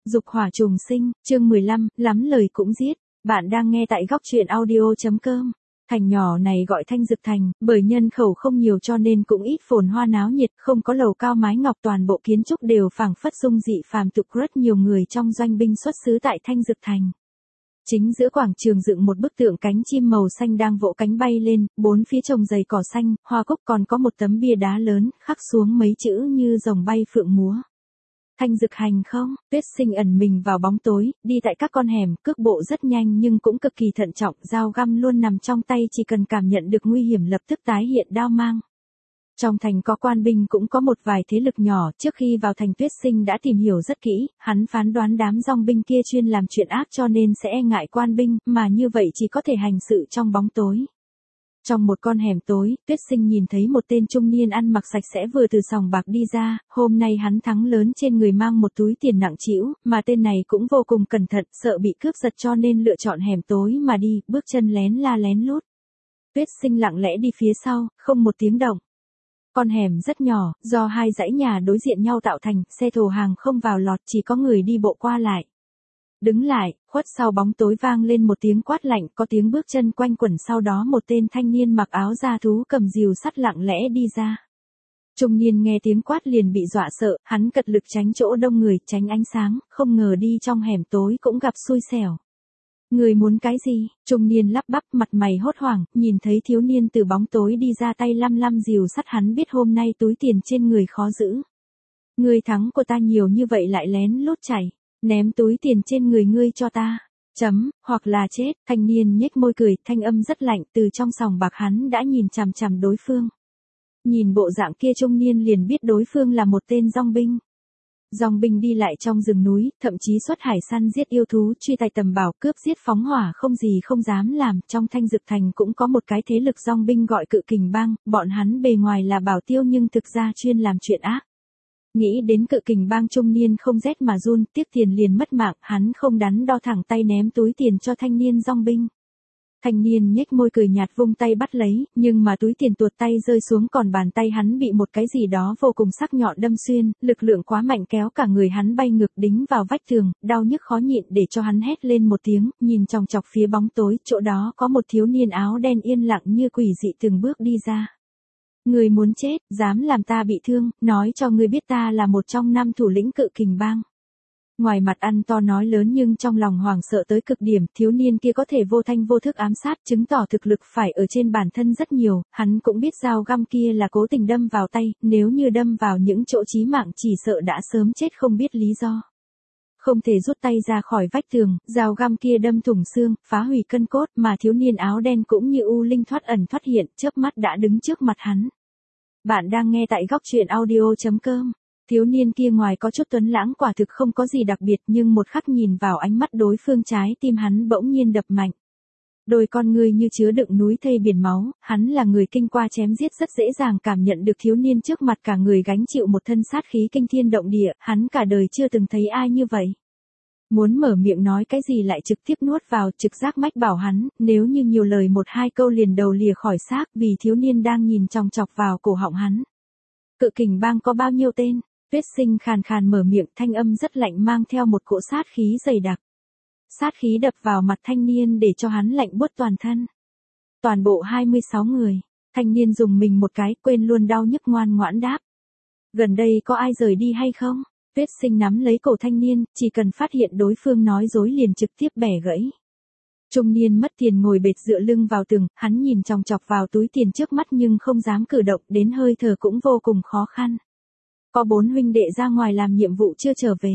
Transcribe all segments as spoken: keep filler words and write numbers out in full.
Dục hỏa trùng sinh, chương mười lăm, lắm lời cũng giết. Bạn đang nghe tại góc truyện audio.com. Thành nhỏ này gọi Thanh Dực Thành, bởi nhân khẩu không nhiều cho nên cũng ít phồn hoa náo nhiệt, không có lầu cao mái ngọc, toàn bộ kiến trúc đều phảng phất dung dị phàm tục, rất nhiều người trong doanh binh xuất xứ tại Thanh Dực Thành. Chính giữa quảng trường dựng một bức tượng cánh chim màu xanh đang vỗ cánh bay lên, bốn phía trồng dày cỏ xanh, hoa cúc, còn có một tấm bia đá lớn, khắc xuống mấy chữ như rồng bay phượng múa. Thanh Dực Hành không, Tuyết Sinh ẩn mình vào bóng tối, đi tại các con hẻm, cước bộ rất nhanh nhưng cũng cực kỳ thận trọng, dao găm luôn nằm trong tay, chỉ cần cảm nhận được nguy hiểm lập tức tái hiện đao mang. Trong thành có quan binh cũng có một vài thế lực nhỏ, trước khi vào thành Tuyết Sinh đã tìm hiểu rất kỹ, hắn phán đoán đám dòng binh kia chuyên làm chuyện ác cho nên sẽ e ngại quan binh, mà như vậy chỉ có thể hành sự trong bóng tối. Trong một con hẻm tối, Tuyết Sinh nhìn thấy một tên trung niên ăn mặc sạch sẽ vừa từ sòng bạc đi ra, hôm nay hắn thắng lớn trên người mang một túi tiền nặng trĩu, mà tên này cũng vô cùng cẩn thận, sợ bị cướp giật cho nên lựa chọn hẻm tối mà đi, bước chân lén la lén lút. Tuyết Sinh lặng lẽ đi phía sau, không một tiếng động. Con hẻm rất nhỏ, do hai dãy nhà đối diện nhau tạo thành, xe thồ hàng không vào lọt, chỉ có người đi bộ qua lại. Đứng lại, khuất sau bóng tối vang lên một tiếng quát lạnh, có tiếng bước chân quanh quẩn, sau đó một tên thanh niên mặc áo da thú cầm rìu sắt lặng lẽ đi ra. Trung niên nghe tiếng quát liền bị dọa sợ, hắn cật lực tránh chỗ đông người, tránh ánh sáng, không ngờ đi trong hẻm tối cũng gặp xui xẻo. Người muốn cái gì? Trung niên lắp bắp, mặt mày hốt hoảng, nhìn thấy thiếu niên từ bóng tối đi ra, tay lăm lăm rìu sắt, hắn biết hôm nay túi tiền trên người khó giữ. Người thắng của ta nhiều như vậy lại lén lút chạy. Ném túi tiền trên người ngươi cho ta. Chấm, hoặc là chết. Thanh niên nhếch môi cười, thanh âm rất lạnh, từ trong sòng bạc hắn đã nhìn chằm chằm đối phương. Nhìn bộ dạng kia trung niên liền biết đối phương là một tên dong binh. Dong binh đi lại trong rừng núi, thậm chí xuất hải săn giết yêu thú, truy tài tầm bảo, cướp giết phóng hỏa, không gì không dám làm. Trong Thanh Dực Thành cũng có một cái thế lực dong binh gọi Cự Kình Bang, bọn hắn bề ngoài là bảo tiêu nhưng thực ra chuyên làm chuyện ác. Nghĩ đến Cự Kình Bang, trung niên không rét mà run, tiếc tiền liền mất mạng, hắn không đắn đo thẳng tay ném túi tiền cho thanh niên dong binh. Thanh niên nhếch môi cười nhạt vung tay bắt lấy, nhưng mà túi tiền tuột tay rơi xuống, còn bàn tay hắn bị một cái gì đó vô cùng sắc nhọn đâm xuyên, lực lượng quá mạnh kéo cả người hắn bay ngược đính vào vách tường, đau nhức khó nhịn để cho hắn hét lên một tiếng, nhìn chòng chọc phía bóng tối, chỗ đó có một thiếu niên áo đen yên lặng như quỷ dị từng bước đi ra. Người muốn chết, dám làm ta bị thương, nói cho ngươi biết ta là một trong năm thủ lĩnh Cự Kình Bang. Ngoài mặt ăn to nói lớn nhưng trong lòng hoảng sợ tới cực điểm, thiếu niên kia có thể vô thanh vô thức ám sát, chứng tỏ thực lực phải ở trên bản thân rất nhiều, hắn cũng biết dao găm kia là cố tình đâm vào tay, nếu như đâm vào những chỗ chí mạng chỉ sợ đã sớm chết không biết lý do. Không thể rút tay ra khỏi vách tường, dao găm kia đâm thủng xương, phá hủy cân cốt, mà thiếu niên áo đen cũng như u linh thoát ẩn thoát hiện, chớp mắt đã đứng trước mặt hắn. Bạn đang nghe tại góc truyện audio.com. Thiếu niên kia ngoài có chút tuấn lãng quả thực không có gì đặc biệt, nhưng một khắc nhìn vào ánh mắt đối phương, trái tim hắn bỗng nhiên đập mạnh. Đôi con ngươi như chứa đựng núi thây biển máu, hắn là người kinh qua chém giết, rất dễ dàng cảm nhận được thiếu niên trước mặt cả người gánh chịu một thân sát khí kinh thiên động địa, hắn cả đời chưa từng thấy ai như vậy. Muốn mở miệng nói cái gì lại trực tiếp nuốt vào, trực giác mách bảo hắn, nếu như nhiều lời một hai câu liền đầu lìa khỏi xác, vì thiếu niên đang nhìn chòng chọc vào cổ họng hắn. Cự Kình Bang có bao nhiêu tên? Tuyết Sinh khàn khàn mở miệng, thanh âm rất lạnh mang theo một cỗ sát khí dày đặc. Sát khí đập vào mặt thanh niên để cho hắn lạnh buốt toàn thân. Toàn bộ hai mươi sáu người, thanh niên dùng mình một cái, quên luôn đau nhức, ngoan ngoãn đáp. Gần đây có ai rời đi hay không? Tuyết Sinh nắm lấy cổ thanh niên, chỉ cần phát hiện đối phương nói dối liền trực tiếp bẻ gãy. Trung niên mất tiền ngồi bệt dựa lưng vào tường, hắn nhìn chòng chọc vào túi tiền trước mắt nhưng không dám cử động, đến hơi thở cũng vô cùng khó khăn. Có bốn huynh đệ ra ngoài làm nhiệm vụ chưa trở về.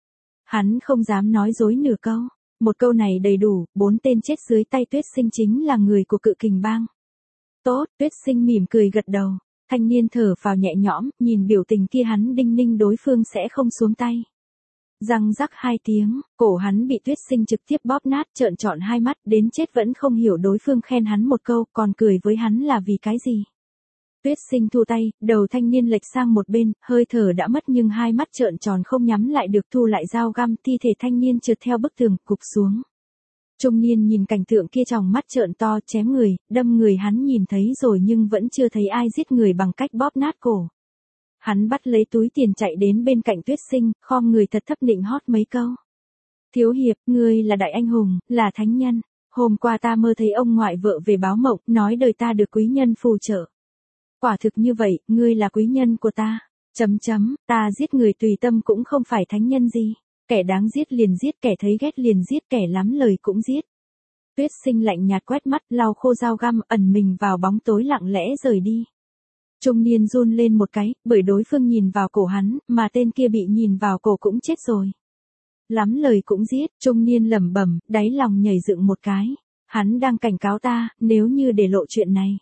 Hắn không dám nói dối nửa câu, một câu này đầy đủ, bốn tên chết dưới tay Tuyết Sinh chính là người của Cự Kình Bang. Tốt, Tuyết Sinh mỉm cười gật đầu. Thanh niên thở phào nhẹ nhõm, nhìn biểu tình kia hắn đinh ninh đối phương sẽ không xuống tay. Răng rắc hai tiếng, cổ hắn bị Tuyết Sinh trực tiếp bóp nát, trợn tròn hai mắt, đến chết vẫn không hiểu đối phương khen hắn một câu, còn cười với hắn là vì cái gì. Tuyết Sinh thu tay, đầu thanh niên lệch sang một bên, hơi thở đã mất nhưng hai mắt trợn tròn không nhắm lại được, thu lại dao găm, thi thể thanh niên trượt theo bức tường, cụp xuống. Trung niên nhìn cảnh tượng kia tròng mắt trợn to, chém người, đâm người hắn nhìn thấy rồi nhưng vẫn chưa thấy ai giết người bằng cách bóp nát cổ. Hắn bắt lấy túi tiền chạy đến bên cạnh Tuyết Sinh, khom người thật thấp nịnh hót mấy câu. Thiếu hiệp, ngươi là đại anh hùng, là thánh nhân. Hôm qua ta mơ thấy ông ngoại vợ về báo mộng, nói đời ta được quý nhân phù trợ. Quả thực như vậy, ngươi là quý nhân của ta. Chấm chấm, ta giết người tùy tâm cũng không phải thánh nhân gì. Kẻ đáng giết liền giết, kẻ thấy ghét liền giết, kẻ lắm lời cũng giết. Tuyết Sinh lạnh nhạt quét mắt, lau khô dao găm, ẩn mình vào bóng tối lặng lẽ rời đi. Trung niên run lên một cái, bởi đối phương nhìn vào cổ hắn, mà tên kia bị nhìn vào cổ cũng chết rồi. Lắm lời cũng giết, trung niên lẩm bẩm, đáy lòng nhảy dựng một cái. Hắn đang cảnh cáo ta, nếu như để lộ chuyện này.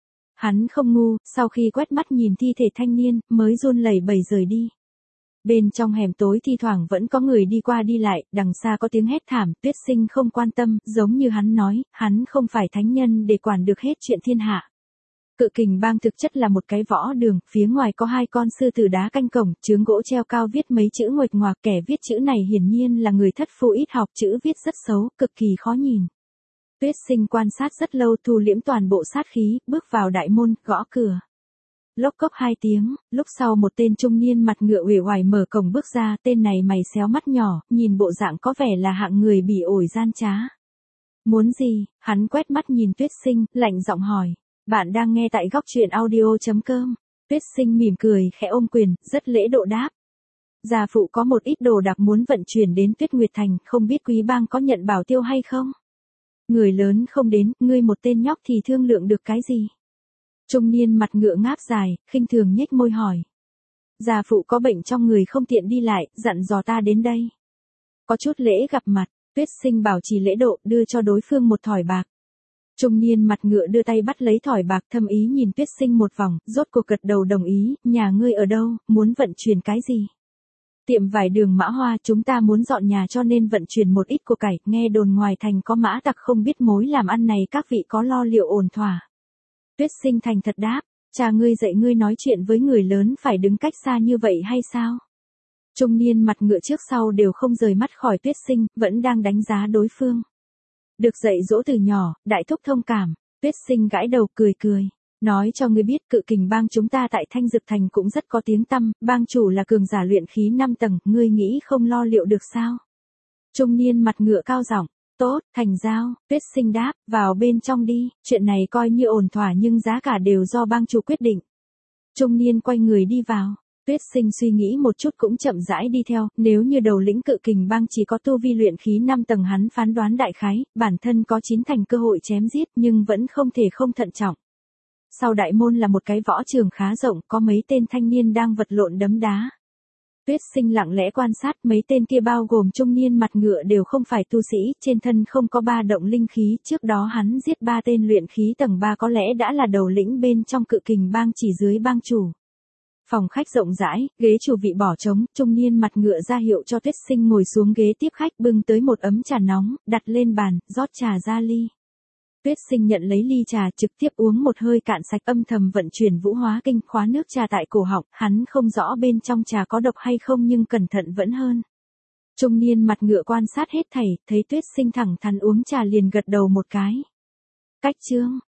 Hắn không ngu, sau khi quét mắt nhìn thi thể thanh niên, mới run lẩy bẩy rời đi. Bên trong hẻm tối thi thoảng vẫn có người đi qua đi lại, đằng xa có tiếng hét thảm, Tuyết Sinh không quan tâm, giống như hắn nói, hắn không phải thánh nhân để quản được hết chuyện thiên hạ. Cự Kình Bang thực chất là một cái võ đường, phía ngoài có hai con sư tử đá canh cổng, chướng gỗ treo cao viết mấy chữ nguệch ngoạc, kẻ viết chữ này hiển nhiên là người thất phu ít học, chữ viết rất xấu, cực kỳ khó nhìn. Tuyết Sinh quan sát rất lâu, thu liễm toàn bộ sát khí, bước vào đại môn, gõ cửa. Lốc cốc hai tiếng, lúc sau một tên trung niên mặt ngựa uể oải mở cổng bước ra, tên này mày xéo mắt nhỏ, nhìn bộ dạng có vẻ là hạng người bỉ ổi gian trá. Muốn gì? Hắn quét mắt nhìn Tuyết Sinh, lạnh giọng hỏi. Bạn đang nghe tại góc truyện audio chấm com. Tuyết Sinh mỉm cười, khẽ ôm quyền, rất lễ độ đáp. Gia phụ có một ít đồ đặc muốn vận chuyển đến Tuyết Nguyệt Thành, không biết quý bang có nhận bảo tiêu hay không? Người lớn không đến, ngươi một tên nhóc thì thương lượng được cái gì? Trung niên mặt ngựa ngáp dài, khinh thường nhếch môi hỏi. Gia phụ có bệnh trong người không tiện đi lại, dặn dò ta đến đây. Có chút lễ gặp mặt, Tuyết Sinh bảo trì lễ độ, đưa cho đối phương một thỏi bạc. Trung niên mặt ngựa đưa tay bắt lấy thỏi bạc, thâm ý nhìn Tuyết Sinh một vòng, rốt cuộc gật đầu đồng ý, nhà ngươi ở đâu, muốn vận chuyển cái gì? Tiệm vải đường Mã Hoa, chúng ta muốn dọn nhà cho nên vận chuyển một ít của cải, nghe đồn ngoài thành có mã tặc không biết mối làm ăn này, các vị có lo liệu ổn thỏa. Tuyết Sinh thành thật đáp, cha ngươi dạy ngươi nói chuyện với người lớn phải đứng cách xa như vậy hay sao? Trung niên mặt ngựa trước sau đều không rời mắt khỏi Tuyết Sinh, vẫn đang đánh giá đối phương. Được dạy dỗ từ nhỏ, đại thúc thông cảm, Tuyết Sinh gãi đầu cười cười. Nói cho ngươi biết, Cự Kình Bang chúng ta tại Thanh Dực Thành cũng rất có tiếng tăm, bang chủ là cường giả luyện khí năm tầng, ngươi nghĩ không lo liệu được sao? Trung niên mặt ngựa cao giọng, tốt, thành giao, Tuyết Sinh đáp, vào bên trong đi, chuyện này coi như ổn thỏa nhưng giá cả đều do bang chủ quyết định. Trung niên quay người đi vào. Tuyết Sinh suy nghĩ một chút cũng chậm rãi đi theo, nếu như đầu lĩnh Cự Kình Bang chỉ có tu vi luyện khí năm tầng hắn phán đoán đại khái, bản thân có chín thành cơ hội chém giết nhưng vẫn không thể không thận trọng. Sau đại môn là một cái võ trường khá rộng, có mấy tên thanh niên đang vật lộn đấm đá. Tuyết Sinh lặng lẽ quan sát, mấy tên kia bao gồm trung niên mặt ngựa đều không phải tu sĩ, trên thân không có ba động linh khí, trước đó hắn giết ba tên luyện khí tầng ba có lẽ đã là đầu lĩnh bên trong Cự Kình Bang chỉ dưới bang chủ. Phòng khách rộng rãi, ghế chủ vị bỏ trống, trung niên mặt ngựa ra hiệu cho Tuyết Sinh ngồi xuống ghế tiếp khách, bưng tới một ấm trà nóng, đặt lên bàn, rót trà ra ly. Tuyết Sinh nhận lấy ly trà, trực tiếp uống một hơi cạn sạch, âm thầm vận chuyển Vũ Hóa Kinh, khóa nước trà tại cổ họng, hắn không rõ bên trong trà có độc hay không nhưng cẩn thận vẫn hơn. Trung niên mặt ngựa quan sát hết thảy, thấy Tuyết Sinh thẳng thắn uống trà liền gật đầu một cái. Cách chương